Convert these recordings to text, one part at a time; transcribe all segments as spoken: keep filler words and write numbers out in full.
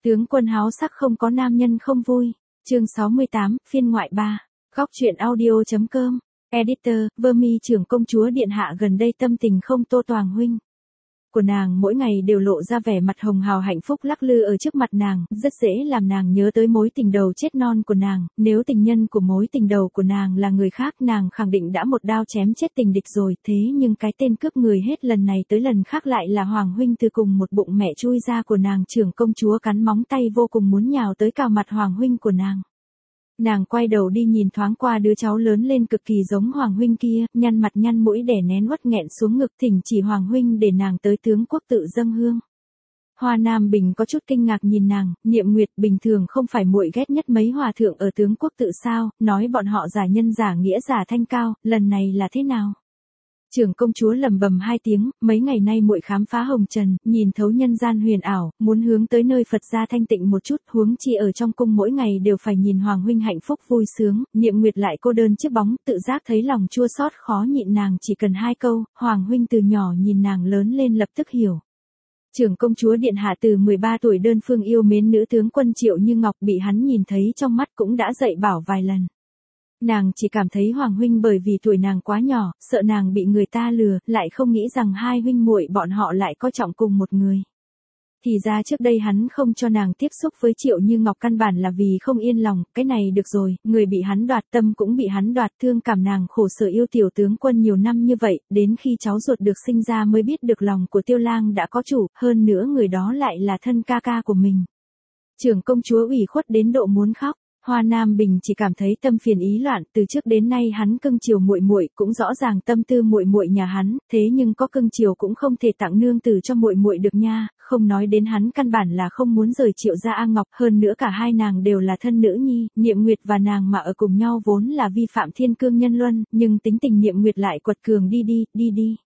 Tướng quân háo sắc không có nam nhân không vui. Chương sáu mươi tám, phiên ngoại ba. Góc truyện audio.com. Editor, Vermi trưởng công chúa điện hạ gần đây tâm tình không tô toàn huynh của nàng mỗi ngày đều lộ ra vẻ mặt hồng hào hạnh phúc lắc lư ở trước mặt nàng, rất dễ làm nàng nhớ tới mối tình đầu chết non của nàng, nếu tình nhân của mối tình đầu của nàng là người khác nàng khẳng định đã một đao chém chết tình địch rồi, thế nhưng cái tên cướp người hết lần này tới lần khác lại là Hoàng huynh từ cùng một bụng mẹ chui ra của nàng. Trưởng công chúa cắn móng tay vô cùng muốn nhào tới cào mặt Hoàng huynh của nàng. Nàng quay đầu đi nhìn thoáng qua đứa cháu lớn lên cực kỳ giống Hoàng huynh kia, nhăn mặt nhăn mũi đè nén uất nghẹn xuống ngực, thỉnh chỉ Hoàng huynh để nàng tới tướng quốc tự dâng hương. Hoa Nam Bình có chút kinh ngạc nhìn nàng, Niệm Nguyệt, bình thường không phải muội ghét nhất mấy hòa thượng ở tướng quốc tự sao, nói bọn họ giả nhân giả nghĩa giả thanh cao, lần này là thế nào? Trưởng công chúa lẩm bẩm hai tiếng, mấy ngày nay muội khám phá hồng trần, nhìn thấu nhân gian huyền ảo, muốn hướng tới nơi Phật gia thanh tịnh một chút, huống chi ở trong cung mỗi ngày đều phải nhìn Hoàng huynh hạnh phúc vui sướng. Niệm Nguyệt lại cô đơn chiếc bóng, tự giác thấy lòng chua xót khó nhịn, nàng chỉ cần hai câu, Hoàng huynh từ nhỏ nhìn nàng lớn lên lập tức hiểu. Trưởng công chúa điện hạ từ mười ba tuổi đơn phương yêu mến nữ tướng quân Triệu Như Ngọc, bị hắn nhìn thấy trong mắt cũng đã dạy bảo vài lần. Nàng chỉ cảm thấy Hoàng huynh bởi vì tuổi nàng quá nhỏ, sợ nàng bị người ta lừa, lại không nghĩ rằng hai huynh muội bọn họ lại coi trọng cùng một người. Thì ra trước đây hắn không cho nàng tiếp xúc với Triệu Như Ngọc căn bản là vì không yên lòng, cái này được rồi, người bị hắn đoạt tâm cũng bị hắn đoạt, thương cảm nàng khổ sở yêu tiểu tướng quân nhiều năm như vậy, đến khi cháu ruột được sinh ra mới biết được lòng của Tiêu Lang đã có chủ, hơn nữa người đó lại là thân ca ca của mình. Trưởng công chúa ủy khuất đến độ muốn khóc. Hoa Nam Bình chỉ cảm thấy tâm phiền ý loạn, từ trước đến nay hắn cưng chiều muội muội, cũng rõ ràng tâm tư muội muội nhà hắn, thế nhưng có cưng chiều cũng không thể tặng nương tử cho muội muội được nha, không nói đến hắn căn bản là không muốn rời Triệu gia A Ngọc, hơn nữa cả hai nàng đều là thân nữ nhi, Niệm Nguyệt và nàng mà ở cùng nhau vốn là vi phạm thiên cương nhân luân, nhưng tính tình Niệm Nguyệt lại quật cường, đi đi, đi đi.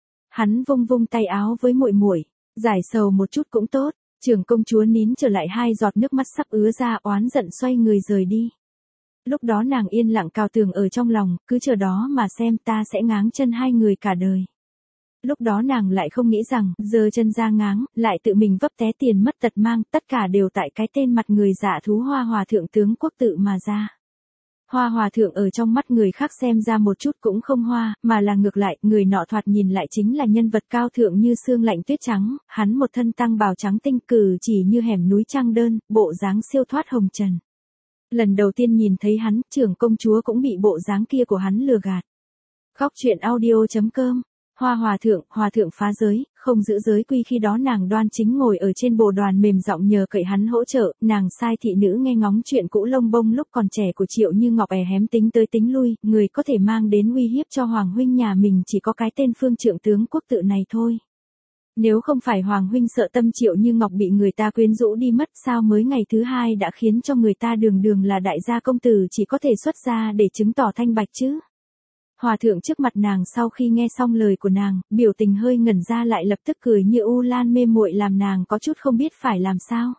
Hắn vung vung tay áo với muội muội, giải sầu một chút cũng tốt. Trưởng công chúa nín trở lại hai giọt nước mắt sắp ứa ra, oán giận xoay người rời đi. Lúc đó nàng yên lặng cào tường ở trong lòng, cứ chờ đó mà xem, ta sẽ ngáng chân hai người cả đời. Lúc đó nàng lại không nghĩ rằng, giơ chân ra ngáng, lại tự mình vấp té tiền mất tật mang, tất cả đều tại cái tên mặt người dạ thú Hoa Hòa thượng tướng quốc tự mà ra. Hoa Hòa thượng ở trong mắt người khác xem ra một chút cũng không hoa, mà là ngược lại, người nọ thoạt nhìn lại chính là nhân vật cao thượng như xương lạnh tuyết trắng, hắn một thân tăng bào trắng tinh, cử chỉ như hẻm núi trăng đơn, bộ dáng siêu thoát hồng trần. Lần đầu tiên nhìn thấy hắn, trưởng công chúa cũng bị bộ dáng kia của hắn lừa gạt. Góc truyện audio.com. Hoa Hòa thượng, Hòa thượng phá giới, không giữ giới quy, khi đó nàng đoan chính ngồi ở trên bồ đoàn mềm giọng nhờ cậy hắn hỗ trợ, nàng sai thị nữ nghe ngóng chuyện cũ lông bông lúc còn trẻ của Triệu Như Ngọc è hém tính tới tính lui, người có thể mang đến uy hiếp cho Hoàng huynh nhà mình chỉ có cái tên phương trượng tướng quốc tự này thôi. Nếu không phải Hoàng huynh sợ tâm Triệu Như Ngọc bị người ta quyến rũ đi mất, sao mới ngày thứ hai đã khiến cho người ta đường đường là đại gia công tử chỉ có thể xuất ra để chứng tỏ thanh bạch chứ. Hòa thượng trước mặt nàng sau khi nghe xong lời của nàng, biểu tình hơi ngẩn ra lại lập tức cười như u lan mê muội, làm nàng có chút không biết phải làm sao.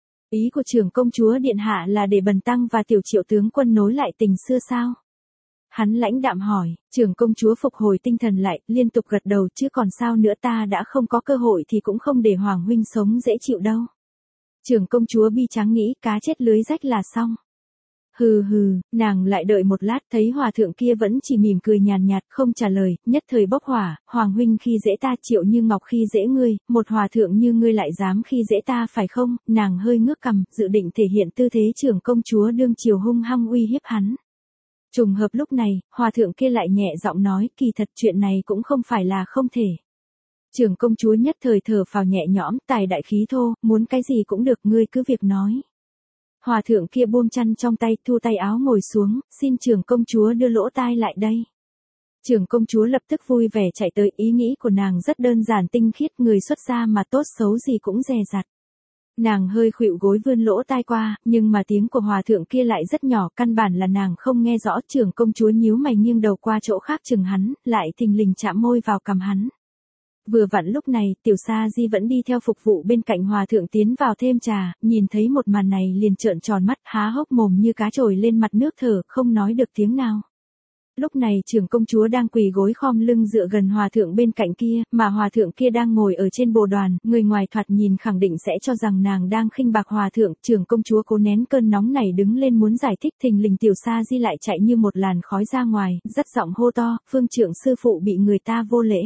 Ý của trưởng công chúa điện hạ là để bần tăng và tiểu Triệu tướng quân nối lại tình xưa sao? Hắn lãnh đạm hỏi, trưởng công chúa phục hồi tinh thần lại, liên tục gật đầu, chứ còn sao nữa, ta đã không có cơ hội thì cũng không để Hoàng huynh sống dễ chịu đâu. Trưởng công chúa bi tráng nghĩ, cá chết lưới rách là xong. Hừ hừ, nàng lại đợi một lát, thấy hòa thượng kia vẫn chỉ mỉm cười nhàn nhạt, không trả lời, nhất thời bốc hỏa, Hoàng huynh khi dễ ta, Triệu Như Ngọc khi dễ ngươi, một hòa thượng như ngươi lại dám khi dễ ta phải không? Nàng hơi ngước cằm, dự định thể hiện tư thế trưởng công chúa đương triều hung hăng uy hiếp hắn. Trùng hợp lúc này, hòa thượng kia lại nhẹ giọng nói, kỳ thật chuyện này cũng không phải là không thể. Trưởng công chúa nhất thời thở phào nhẹ nhõm, tài đại khí thô, muốn cái gì cũng được, ngươi cứ việc nói. Hòa thượng kia buông chăn trong tay, thu tay áo ngồi xuống, xin trưởng công chúa đưa lỗ tai lại đây. Trưởng công chúa lập tức vui vẻ chạy tới, ý nghĩ của nàng rất đơn giản tinh khiết, người xuất gia mà tốt xấu gì cũng dè dặt. Nàng hơi khuỵu gối vươn lỗ tai qua, nhưng mà tiếng của hòa thượng kia lại rất nhỏ, căn bản là nàng không nghe rõ. Trưởng công chúa nhíu mày nghiêng đầu qua chỗ khác chừng hắn, lại thình lình chạm môi vào cằm hắn. Vừa vặn lúc này, tiểu sa di vẫn đi theo phục vụ bên cạnh hòa thượng tiến vào thêm trà, nhìn thấy một màn này liền trợn tròn mắt, há hốc mồm như cá trồi lên mặt nước thở, không nói được tiếng nào. Lúc này trưởng công chúa đang quỳ gối khom lưng dựa gần hòa thượng bên cạnh kia, mà hòa thượng kia đang ngồi ở trên bồ đoàn, người ngoài thoạt nhìn khẳng định sẽ cho rằng nàng đang khinh bạc hòa thượng. Trưởng công chúa cố nén cơn nóng này đứng lên muốn giải thích, thình lình Tiểu Sa Di lại chạy như một làn khói ra ngoài, rất giọng hô to, Phương trưởng sư phụ bị người ta vô lễ.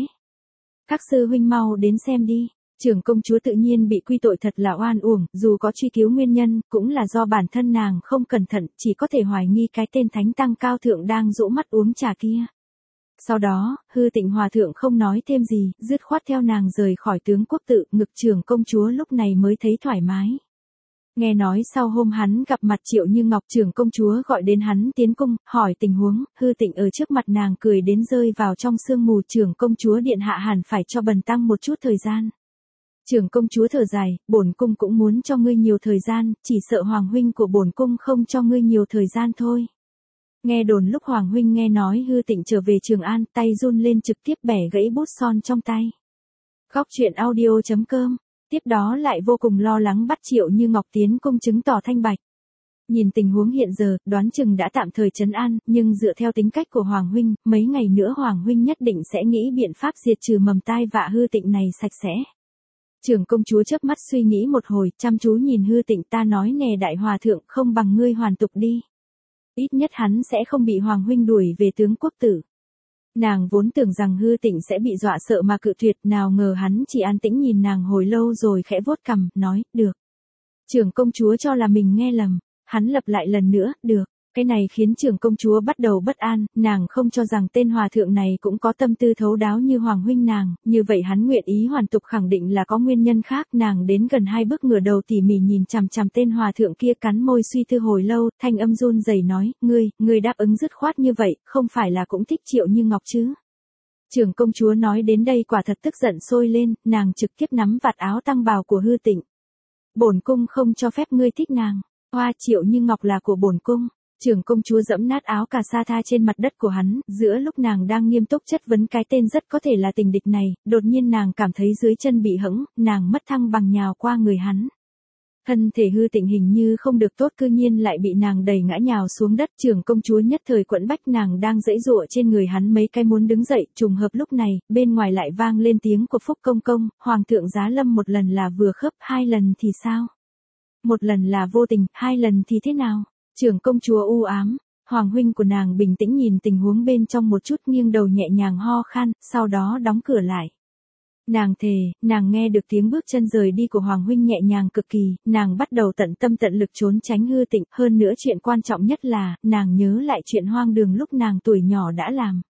Các sư huynh mau đến xem đi. Trưởng công chúa tự nhiên bị quy tội thật là oan uổng, dù có truy cứu nguyên nhân, cũng là do bản thân nàng không cẩn thận, chỉ có thể hoài nghi cái tên thánh tăng cao thượng đang dỗ mắt uống trà kia. Sau đó, Hư Tịnh hòa thượng không nói thêm gì, dứt khoát theo nàng rời khỏi tướng quốc tự, ngực trưởng công chúa lúc này mới thấy thoải mái. Nghe nói sau hôm hắn gặp mặt Triệu Như Ngọc, trưởng công chúa gọi đến hắn tiến cung, hỏi tình huống, Hư Tịnh ở trước mặt nàng cười đến rơi vào trong sương mù. Trưởng công chúa điện hạ hẳn phải cho bần tăng một chút thời gian. Trưởng công chúa thở dài, bổn cung cũng muốn cho ngươi nhiều thời gian, chỉ sợ hoàng huynh của bổn cung không cho ngươi nhiều thời gian thôi. Nghe đồn lúc hoàng huynh nghe nói Hư Tịnh trở về Trường An, tay run lên trực tiếp bẻ gãy bút son trong tay. Góc truyện audio chấm com. Tiếp đó lại vô cùng lo lắng bắt Triệu Như Ngọc tiến cung chứng tỏ thanh bạch. Nhìn tình huống hiện giờ, đoán chừng đã tạm thời trấn an, nhưng dựa theo tính cách của hoàng huynh, mấy ngày nữa hoàng huynh nhất định sẽ nghĩ biện pháp diệt trừ mầm tai vạ Hư Tịnh này sạch sẽ. Trưởng công chúa chớp mắt suy nghĩ một hồi, chăm chú nhìn Hư Tịnh, ta nói nè đại hòa thượng, không bằng ngươi hoàn tục đi. Ít nhất hắn sẽ không bị hoàng huynh đuổi về tướng quốc tử. Nàng vốn tưởng rằng Hư Tịnh sẽ bị dọa sợ mà cự tuyệt, nào ngờ hắn chỉ an tĩnh nhìn nàng hồi lâu rồi khẽ vuốt cằm, nói, được. Trưởng công chúa cho là mình nghe lầm, hắn lặp lại lần nữa, được. Cái này khiến trưởng công chúa bắt đầu bất an, nàng không cho rằng tên hòa thượng này cũng có tâm tư thấu đáo như hoàng huynh nàng, như vậy hắn nguyện ý hoàn tục khẳng định là có nguyên nhân khác. Nàng đến gần hai bước ngửa đầu tỉ mỉ nhìn chằm chằm tên hòa thượng kia, cắn môi suy tư hồi lâu, thanh âm run rẩy nói, ngươi, ngươi đáp ứng dứt khoát như vậy, không phải là cũng thích Triệu Như Ngọc chứ? Trưởng công chúa nói đến đây quả thật tức giận sôi lên, nàng trực tiếp nắm vạt áo tăng bào của Hư Tịnh. Bổn cung không cho phép ngươi thích nàng, hoa Triệu Như Ngọc là của bổn cung. Trưởng công chúa giẫm nát áo cà sa tha trên mặt đất của hắn, giữa lúc nàng đang nghiêm túc chất vấn cái tên rất có thể là tình địch này, đột nhiên nàng cảm thấy dưới chân bị hẫng, nàng mất thăng bằng nhào qua người hắn. Thân thể Hư Tịnh hình như không được tốt, cư nhiên lại bị nàng đẩy ngã nhào xuống đất. Trưởng công chúa nhất thời quẫn bách, nàng đang giãy giụa trên người hắn mấy cái muốn đứng dậy, trùng hợp lúc này, bên ngoài lại vang lên tiếng của Phúc công công, hoàng thượng giá lâm một lần là vừa khớp, hai lần thì sao? Một lần là vô tình, hai lần thì thế nào? Trưởng công chúa u ám, hoàng huynh của nàng bình tĩnh nhìn tình huống bên trong một chút, nghiêng đầu nhẹ nhàng ho khan, sau đó đóng cửa lại. Nàng thề, nàng nghe được tiếng bước chân rời đi của hoàng huynh nhẹ nhàng cực kỳ, nàng bắt đầu tận tâm tận lực trốn tránh Hư Tịnh, hơn nữa chuyện quan trọng nhất là, nàng nhớ lại chuyện hoang đường lúc nàng tuổi nhỏ đã làm.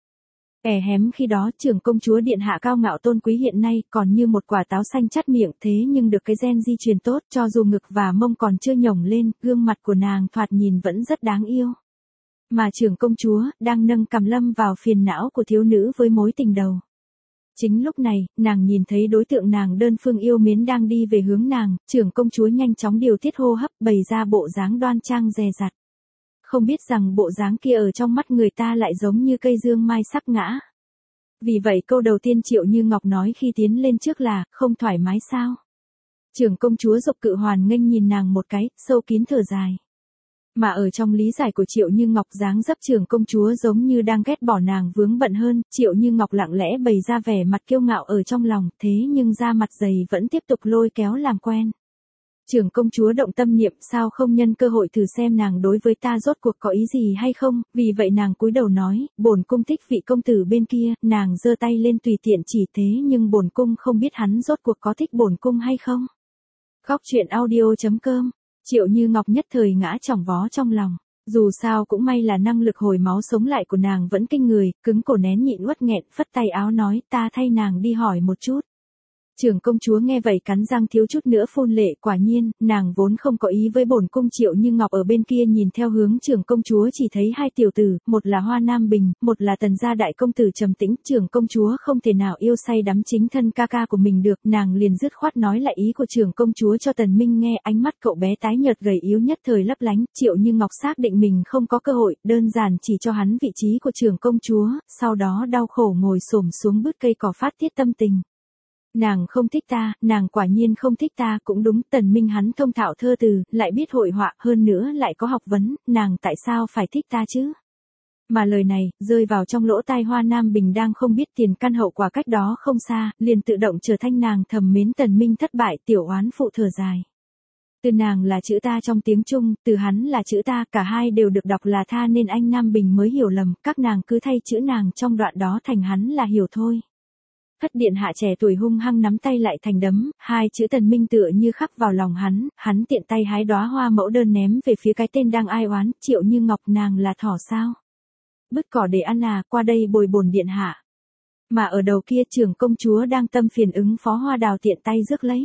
Ẻ hém khi đó trưởng công chúa điện hạ cao ngạo tôn quý hiện nay còn như một quả táo xanh chát miệng, thế nhưng được cái gen di truyền tốt, cho dù ngực và mông còn chưa nhổng lên, gương mặt của nàng thoạt nhìn vẫn rất đáng yêu. Mà trưởng công chúa đang nâng cằm lâm vào phiền não của thiếu nữ với mối tình đầu. Chính lúc này, nàng nhìn thấy đối tượng nàng đơn phương yêu mến đang đi về hướng nàng, trưởng công chúa nhanh chóng điều tiết hô hấp, bày ra bộ dáng đoan trang dè dặt. Không biết rằng bộ dáng kia ở trong mắt người ta lại giống như cây dương mai sắp ngã. Vì vậy câu đầu tiên Triệu Như Ngọc nói khi tiến lên trước là, không thoải mái sao? Trưởng công chúa Dục Cự hoàn nghênh nhìn nàng một cái, sâu kín thở dài. Mà ở trong lý giải của Triệu Như Ngọc, dáng dấp trưởng công chúa giống như đang ghét bỏ nàng vướng bận hơn. Triệu Như Ngọc lặng lẽ bày ra vẻ mặt kiêu ngạo ở trong lòng, thế nhưng da mặt dày vẫn tiếp tục lôi kéo làm quen. Trưởng công chúa động tâm niệm, sao không nhân cơ hội thử xem nàng đối với ta rốt cuộc có ý gì hay không, vì vậy nàng cúi đầu nói, bổn cung thích vị công tử bên kia, nàng giơ tay lên tùy tiện chỉ, thế nhưng bổn cung không biết hắn rốt cuộc có thích bổn cung hay không. Góc truyện audio chấm com. Triệu Như Ngọc nhất thời ngã chỏng vó trong lòng. Dù sao cũng may là năng lực hồi máu sống lại của nàng vẫn kinh người, cứng cổ nén nhịn uất nghẹn, phất tay áo nói, ta thay nàng đi hỏi một chút. Trưởng công chúa nghe vậy cắn răng thiếu chút nữa phun lệ, quả nhiên, nàng vốn không có ý với bổn cung. Triệu Như Ngọc ở bên kia nhìn theo hướng trưởng công chúa chỉ thấy hai tiểu tử, một là Hoa Nam Bình, một là Tần gia đại công tử trầm tĩnh. Trưởng công chúa không thể nào yêu say đắm chính thân ca ca của mình được, nàng liền dứt khoát nói lại ý của trưởng công chúa cho Tần Minh nghe. Ánh mắt cậu bé tái nhợt gầy yếu nhất thời lấp lánh. Triệu Như Ngọc xác định mình không có cơ hội, đơn giản chỉ cho hắn vị trí của trưởng công chúa, sau đó đau khổ ngồi xổm xuống bứt cây cỏ phát tiết tâm tình. Nàng không thích ta, nàng quả nhiên không thích ta, cũng đúng. Tần Minh hắn thông thạo thơ từ, lại biết hội họa, hơn nữa lại có học vấn, nàng tại sao phải thích ta chứ? Mà lời này, rơi vào trong lỗ tai Hoa Nam Bình đang không biết tiền căn hậu quả cách đó không xa, liền tự động trở thành nàng thầm mến Tần Minh thất bại tiểu oán phụ thở dài. Từ nàng là chữ ta trong tiếng Trung, từ hắn là chữ ta, cả hai đều được đọc là tha nên anh Nam Bình mới hiểu lầm, các nàng cứ thay chữ nàng trong đoạn đó thành hắn là hiểu thôi. Thất điện hạ trẻ tuổi hung hăng nắm tay lại thành đấm, hai chữ Tần Minh tựa như khắc vào lòng hắn, hắn tiện tay hái đóa hoa mẫu đơn ném về phía cái tên đang ai oán, Triệu Như Ngọc nàng là thỏ sao? Bứt cỏ để ăn à, qua đây bồi bổn điện hạ. Mà ở đầu kia trưởng công chúa đang tâm phiền ứng phó Hoa Đào tiện tay rước lấy.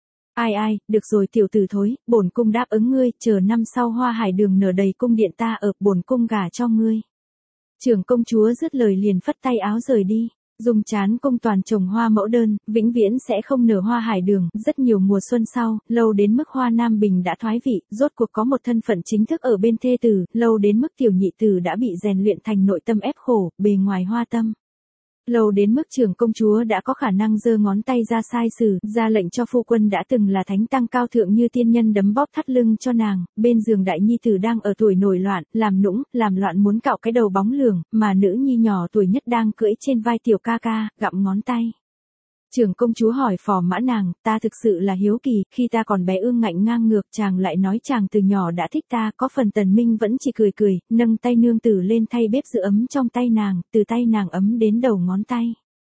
Ai ai, được rồi tiểu tử thối, bổn cung đáp ứng ngươi, chờ năm sau hoa hải đường nở đầy cung điện ta ở, bổn cung gả cho ngươi. Trưởng công chúa dứt lời liền phất tay áo rời đi. Dùng chán cung toàn trồng hoa mẫu đơn, vĩnh viễn sẽ không nở hoa hải đường, rất nhiều mùa xuân sau, lâu đến mức Hoa Nam Bình đã thoái vị, rốt cuộc có một thân phận chính thức ở bên thê tử, lâu đến mức tiểu nhị tử đã bị rèn luyện thành nội tâm ép khổ, bề ngoài hoa tâm. Lâu đến mức trưởng công chúa đã có khả năng giơ ngón tay ra sai sử, ra lệnh cho phu quân đã từng là thánh tăng cao thượng như tiên nhân đấm bóp thắt lưng cho nàng, bên giường đại nhi tử đang ở tuổi nổi loạn, làm nũng, làm loạn muốn cạo cái đầu bóng lường, mà nữ nhi nhỏ tuổi nhất đang cưỡi trên vai tiểu ca ca, gặm ngón tay. Trưởng công chúa hỏi phò mã nàng, ta thực sự là hiếu kỳ, khi ta còn bé ương ngạnh ngang ngược chàng lại nói chàng từ nhỏ đã thích ta, có phần Tần Minh vẫn chỉ cười cười, nâng tay nương tử lên thay bếp giữ ấm trong tay nàng, từ tay nàng ấm đến đầu ngón tay.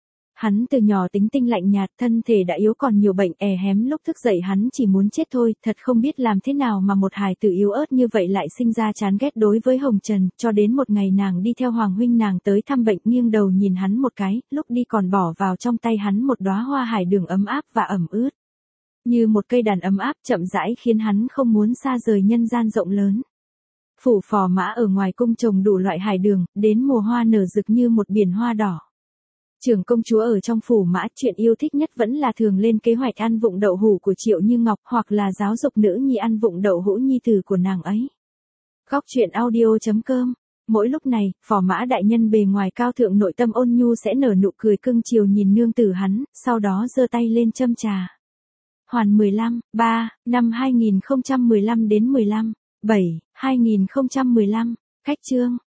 Hắn từ nhỏ tính tinh lạnh nhạt, thân thể đã yếu còn nhiều bệnh è hém, lúc thức dậy hắn chỉ muốn chết thôi, thật không biết làm thế nào mà một hài tử yếu ớt như vậy lại sinh ra chán ghét đối với Hồng Trần, cho đến một ngày nàng đi theo Hoàng huynh nàng tới thăm bệnh, nghiêng đầu nhìn hắn một cái, lúc đi còn bỏ vào trong tay hắn một đóa hoa hải đường ấm áp và ẩm ướt. Như một cây đàn ấm áp chậm rãi khiến hắn không muốn xa rời nhân gian rộng lớn. Phủ phò mã ở ngoài cung trồng đủ loại hải đường, đến mùa hoa nở rực như một biển hoa đỏ. Trưởng công chúa ở trong phủ mã, chuyện yêu thích nhất vẫn là thường lên kế hoạch ăn vụng đậu hũ của Triệu Như Ngọc, hoặc là giáo dục nữ nhi ăn vụng đậu hũ nhi tử của nàng ấy. Góc truyện audio chấm com. Mỗi lúc này, phò mã đại nhân bề ngoài cao thượng nội tâm ôn nhu sẽ nở nụ cười cưng chiều nhìn nương tử hắn, sau đó giơ tay lên châm trà. Hoàn mười lăm, ba, năm hai nghìn không trăm mười lăm đến mười lăm, bảy, hai nghìn không trăm mười lăm, khách chương.